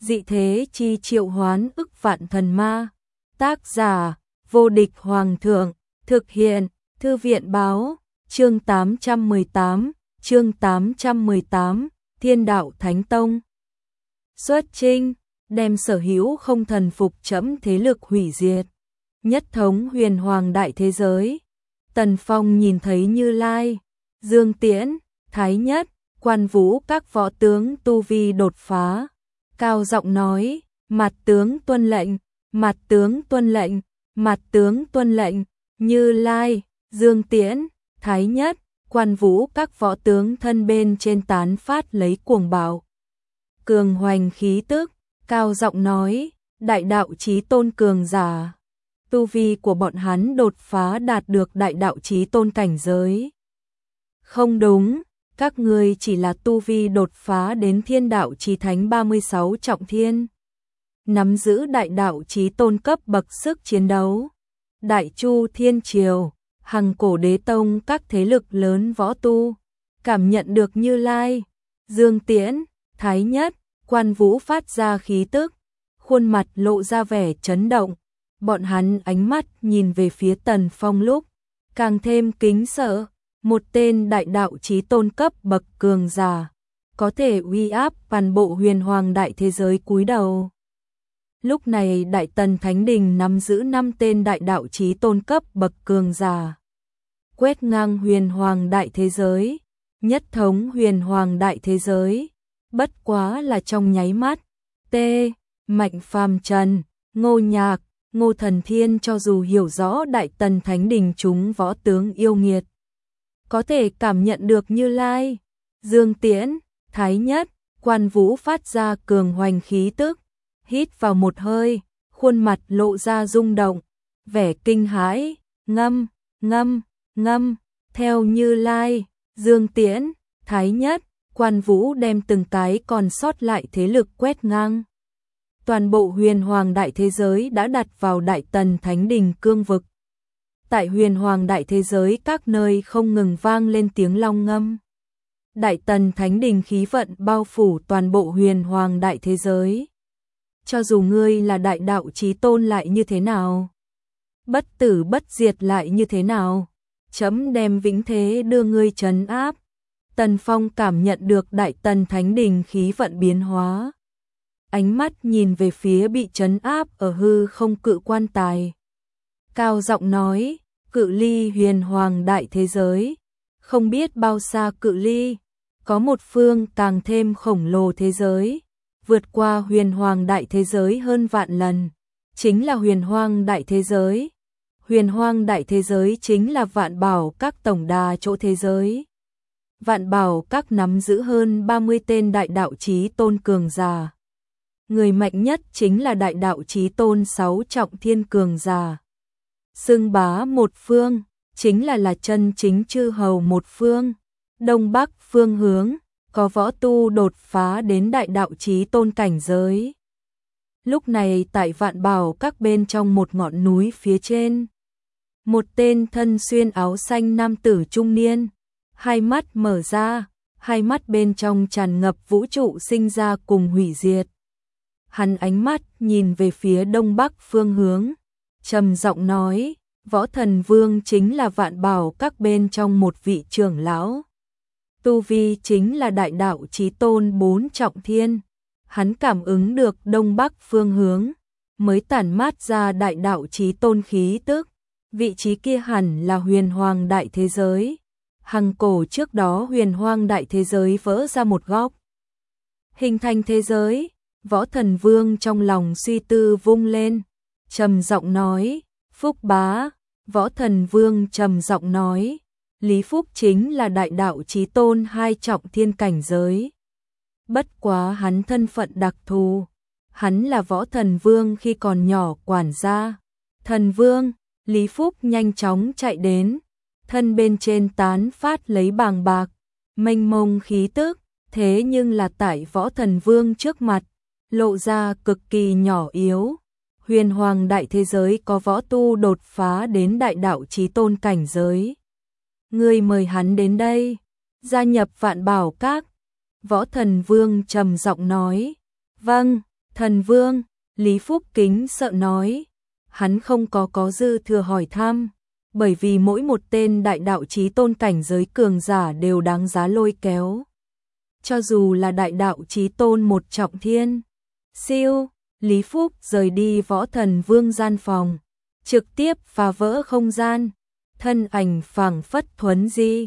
dị thế chi triệu hoán ức vạn thần ma. Tác giả, vô địch hoàng thượng, thực hiện, thư viện báo, chương 818, Thiên đạo Thánh Tông. Xuất chinh, đem sở hữu không thần phục trẫm thế lực hủy diệt, nhất thống huyền hoàng đại thế giới. Tần Phong nhìn thấy Như Lai, Dương Tiễn, Thái Nhất, Quan Vũ các võ tướng tu vi đột phá, cao giọng nói: "Mặt tướng tuân lệnh, mặt tướng tuân lệnh, mặt tướng tuân lệnh." Như Lai, Dương Tiễn, Thái Nhất, Quan Vũ các võ tướng thân bên trên tán phát lấy cuồng bạo, cường hoành khí tức, cao giọng nói: "Đại đạo chí tôn cường giả." Tu vi của bọn hắn đột phá đạt được đại đạo chí tôn cảnh giới. Không đúng, các ngươi chỉ là tu vi đột phá đến thiên đạo chí thánh 36 trọng thiên, nắm giữ đại đạo chí tôn cấp bậc sức chiến đấu. Đại Chu Thiên Triều, Hằng Cổ Đế Tông các thế lực lớn võ tu, cảm nhận được Như Lai, Dương Tiễn, Thái Nhất, Quan Vũ phát ra khí tức, khuôn mặt lộ ra vẻ chấn động. Bọn hắn ánh mắt nhìn về phía Tần Phong lúc càng thêm kính sợ. Một tên đại đạo chí tôn cấp bậc cường giả, có thể uy áp toàn bộ huyền hoàng đại thế giới cúi đầu. Lúc này Đại Tần Thánh Đình nắm giữ 5 tên đại đạo chí tôn cấp bậc cường giả, quét ngang huyền hoàng đại thế giới, nhất thống huyền hoàng đại thế giới. Bất quá là trong nháy mắt. Mạnh Phàm Trần, Ngô Nhạc, Ngô Thần Thiên cho dù hiểu rõ Đại Tần Thánh Đình chúng võ tướng yêu nghiệt, có thể cảm nhận được Như Lai, Dương Tiễn, Thái Nhất, Quan Vũ phát ra cường hoành khí tức, hít vào một hơi, khuôn mặt lộ ra rung động, vẻ kinh hãi, ngâm, ngâm, ngâm. Theo Như Lai, Dương Tiễn, Thái Nhất, Quan Vũ đem từng cái còn sót lại thế lực quét ngang. Toàn bộ huyền hoàng đại thế giới đã đặt vào Đại Tần Thánh Đình cương vực. Tại huyền hoàng đại thế giới các nơi không ngừng vang lên tiếng long ngâm. Đại Tần Thánh Đình khí vận bao phủ toàn bộ huyền hoàng đại thế giới. Cho dù ngươi là đại đạo chí tôn lại như thế nào, bất tử bất diệt lại như thế nào, chấm đem vĩnh thế đưa ngươi trấn áp. Tần Phong cảm nhận được Đại Tần Thánh Đình khí vận biến hóa. Ánh mắt nhìn về phía bị trấn áp ở hư không cự quan tài, cao giọng nói: "Cự ly huyền hoàng đại thế giới không biết bao xa cự ly, có một phương càng thêm khổng lồ thế giới, vượt qua huyền hoàng đại thế giới hơn vạn lần, chính là huyền hoàng đại thế giới. Huyền hoàng đại thế giới chính là Vạn Bảo các tổng đà chỗ thế giới. Vạn Bảo các nắm giữ hơn 30 tên đại đạo chí tôn cường giả. Người mạnh nhất chính là đại đạo chí tôn 6 trọng thiên cường giả. Xưng bá một phương, chính là chân chính chư hầu một phương. Đông Bắc phương hướng, có võ tu đột phá đến đại đạo chí tôn cảnh giới." Lúc này tại Vạn Bảo các bên trong một ngọn núi phía trên, một tên thân xuyên áo xanh nam tử trung niên, hai mắt mở ra, hai mắt bên trong tràn ngập vũ trụ sinh ra cùng hủy diệt. Hắn ánh mắt nhìn về phía Đông Bắc phương hướng, trầm giọng nói: "Võ Thần Vương chính là Vạn Bảo các bên trong một vị trưởng lão. Tu vi chính là đại đạo chí tôn 4 trọng thiên." Hắn cảm ứng được Đông Bắc phương hướng, mới tản mát ra đại đạo chí tôn khí tức. Vị trí kia hẳn là huyền hoàng đại thế giới. Hằng cổ trước đó huyền hoàng đại thế giới vỡ ra một góc, hình thành thế giới. Võ Thần Vương trong lòng suy tư vung lên, trầm giọng nói: "Phúc bá." Võ Thần Vương trầm giọng nói: "Lý Phúc chính là đại đạo chí tôn 2 trọng thiên cảnh giới. Bất quá hắn thân phận đặc thù, hắn là Võ Thần Vương khi còn nhỏ quản gia." Thần Vương, Lý Phúc nhanh chóng chạy đến, thân bên trên tán phát lấy bàng bạc, mênh mông khí tức, thế nhưng là tại Võ Thần Vương trước mặt, lộ ra cực kỳ nhỏ yếu. Huyền hoàng đại thế giới có võ tu đột phá đến đại đạo chí tôn cảnh giới. Ngươi mời hắn đến đây, gia nhập Vạn Bảo các. Võ Thần Vương trầm giọng nói: "Vâng." Thần Vương, Lý Phúc kính sợ nói, hắn không có dư thừa hỏi thăm, bởi vì mỗi một tên đại đạo chí tôn cảnh giới cường giả đều đáng giá lôi kéo. Cho dù là đại đạo chí tôn một trọng thiên. Siêu, Lý Phúc rời đi Võ Thần Vương gian phòng, trực tiếp phá vỡ không gian, thân ảnh phảng phất thuấn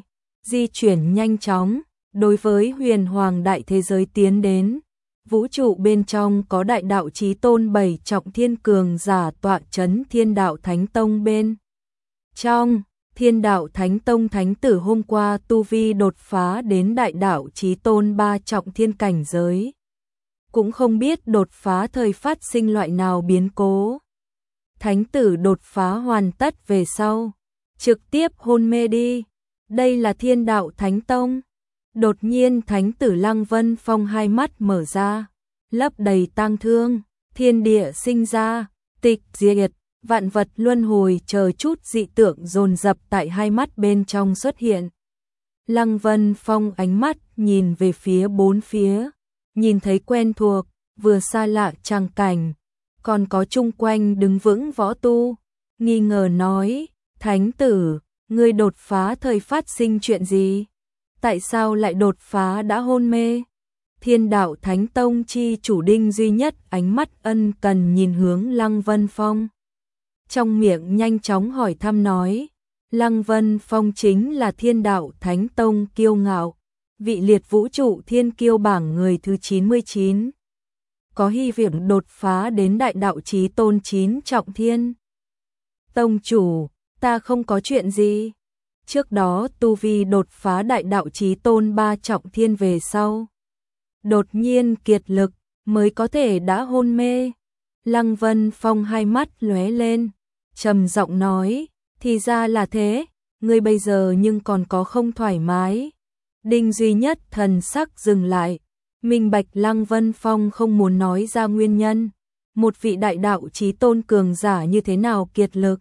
di chuyển nhanh chóng, đối với huyền hoàng đại thế giới tiến đến. Vũ trụ bên trong có đại đạo chí tôn 7 trọng thiên cường giả tọa chấn Thiên Đạo Thánh Tông bên trong. Thiên Đạo Thánh Tông thánh tử hôm qua tu vi đột phá đến đại đạo chí tôn 3 trọng thiên cảnh giới. Cũng không biết đột phá thời phát sinh loại nào biến cố. Thánh tử đột phá hoàn tất về sau, trực tiếp hôn mê đi. Đây là Thiên Đạo Thánh Tông. Đột nhiên thánh tử Lăng Vân Phong hai mắt mở ra, lấp đầy tang thương, thiên địa sinh ra, tịch diệt, vạn vật luân hồi, chờ chút dị tượng dồn dập tại hai mắt bên trong xuất hiện. Lăng Vân Phong ánh mắt nhìn về phía bốn phía, nhìn thấy quen thuộc, vừa xa lạ tràng cảnh, còn có chung quanh đứng vững võ tu, nghi ngờ nói, thánh tử, ngươi đột phá thời phát sinh chuyện gì? Tại sao lại đột phá đã hôn mê? Thiên Đạo Thánh Tông chi chủ Đinh duy nhất ánh mắt ân cần nhìn hướng Lăng Vân Phong. Trong miệng nhanh chóng hỏi thăm nói, Lăng Vân Phong chính là Thiên Đạo Thánh Tông kiêu ngạo, vị liệt vũ trụ thiên kiêu bảng người thứ 99. Có hy vọng đột phá đến đại đạo chí tôn 9 trọng thiên. Tông chủ, ta không có chuyện gì. Trước đó tu vi đột phá đại đạo chí tôn 3 trọng thiên về sau, đột nhiên kiệt lực mới có thể đã hôn mê. Lăng Vân Phong hai mắt lóe lên, trầm giọng nói, thì ra là thế, ngươi bây giờ nhưng còn có không thoải mái. Đinh duy nhất thần sắc dừng lại, minh bạch Lăng Vân Phong không muốn nói ra nguyên nhân, một vị đại đạo chí tôn cường giả như thế nào kiệt lực.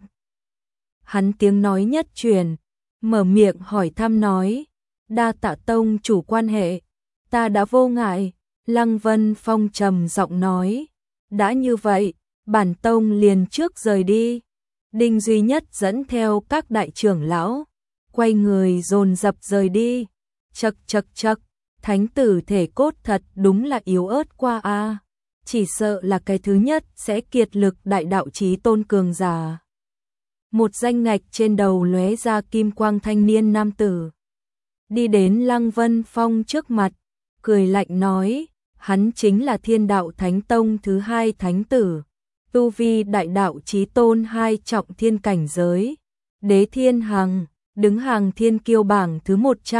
Hắn tiếng nói nhất chuyển, mở miệng hỏi thăm nói, đa tạ tông chủ quan hệ, ta đã vô ngại. Lăng Vân Phong trầm giọng nói, đã như vậy, bản tông liền trước rời đi. Đinh duy nhất dẫn theo các đại trưởng lão, quay người dồn dập rời đi. Chậc, thánh tử thể cốt thật đúng là yếu ớt qua a, chỉ sợ là cái thứ nhất sẽ kiệt lực đại đạo chí tôn cường giả. Một danh ngạch trên đầu lóe ra kim quang thanh niên nam tử, đi đến Lăng Vân Phong trước mặt, cười lạnh nói, hắn chính là Thiên Đạo Thánh Tông thứ 2 thánh tử, tu vi đại đạo chí tôn 2 trọng thiên cảnh giới, Đế Thiên Hằng, đứng hàng thiên kiêu bảng thứ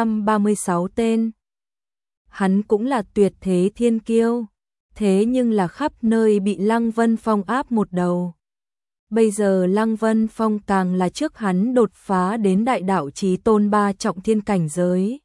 136 tên. Hắn cũng là tuyệt thế thiên kiêu, thế nhưng là khắp nơi bị Lăng Vân Phong áp một đầu. Bây giờ Lăng Vân Phong càng là trước hắn đột phá đến đại đạo chí tôn 3 trọng thiên cảnh giới.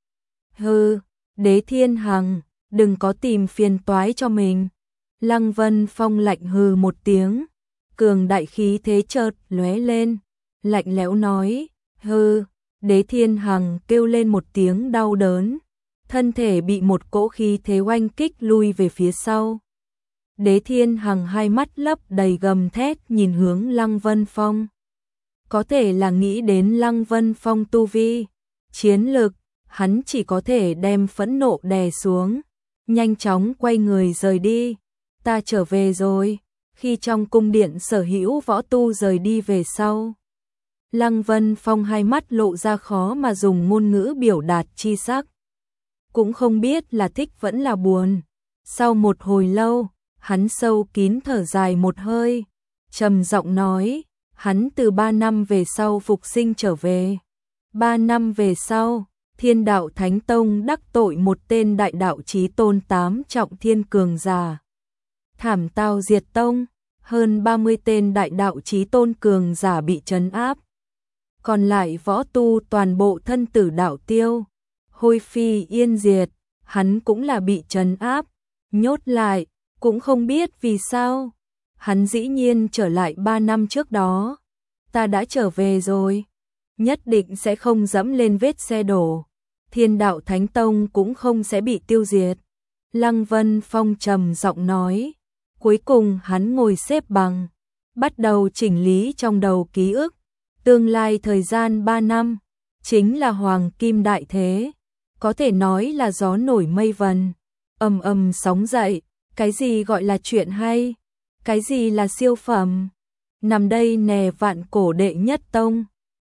Hừ, Đế Thiên Hằng, đừng có tìm phiền toái cho mình. Lăng Vân Phong lạnh hừ một tiếng, cường đại khí thế chợt lóe lên, lạnh lẽo nói, hừ. Đế Thiên Hằng kêu lên một tiếng đau đớn, thân thể bị một cỗ khí thế oanh kích lui về phía sau. Đế Thiên Hằng hai mắt lấp đầy gầm thét nhìn hướng Lăng Vân Phong. Có thể là nghĩ đến Lăng Vân Phong tu vi, chiến lực, hắn chỉ có thể đem phẫn nộ đè xuống, nhanh chóng quay người rời đi. Ta trở về rồi. Khi trong cung điện sở hữu võ tu rời đi về sau, Lăng Vân Phong hai mắt lộ ra khó mà dùng ngôn ngữ biểu đạt chi sắc. Cũng không biết là thích vẫn là buồn. Sau một hồi lâu, hắn sâu kín thở dài một hơi, trầm giọng nói, hắn từ 3 năm về sau phục sinh trở về. 3 năm về sau, Thiên Đạo Thánh Tông đắc tội một tên đại đạo chí tôn 8 trọng thiên cường giả. Thảm tao diệt tông, hơn 30 tên đại đạo chí tôn cường giả bị trấn áp. Còn lại võ tu toàn bộ thân tử đạo tiêu, hôi phi yên diệt, hắn cũng là bị trấn áp, nhốt lại, cũng không biết vì sao. Hắn dĩ nhiên trở lại 3 năm trước đó. Ta đã trở về rồi, nhất định sẽ không dẫm lên vết xe đổ. Thiên Đạo Thánh Tông cũng không sẽ bị tiêu diệt. Lăng Vân Phong trầm giọng nói, Cuối cùng hắn ngồi xếp bằng, bắt đầu chỉnh lý trong đầu ký ức. Tương lai thời gian 3 năm, chính là hoàng kim đại thế. Có thể nói là gió nổi mây vần, ầm ầm sóng dậy. Cái gì gọi là chuyện hay? Cái gì là siêu phẩm? Nằm đây nè vạn cổ đệ nhất tông.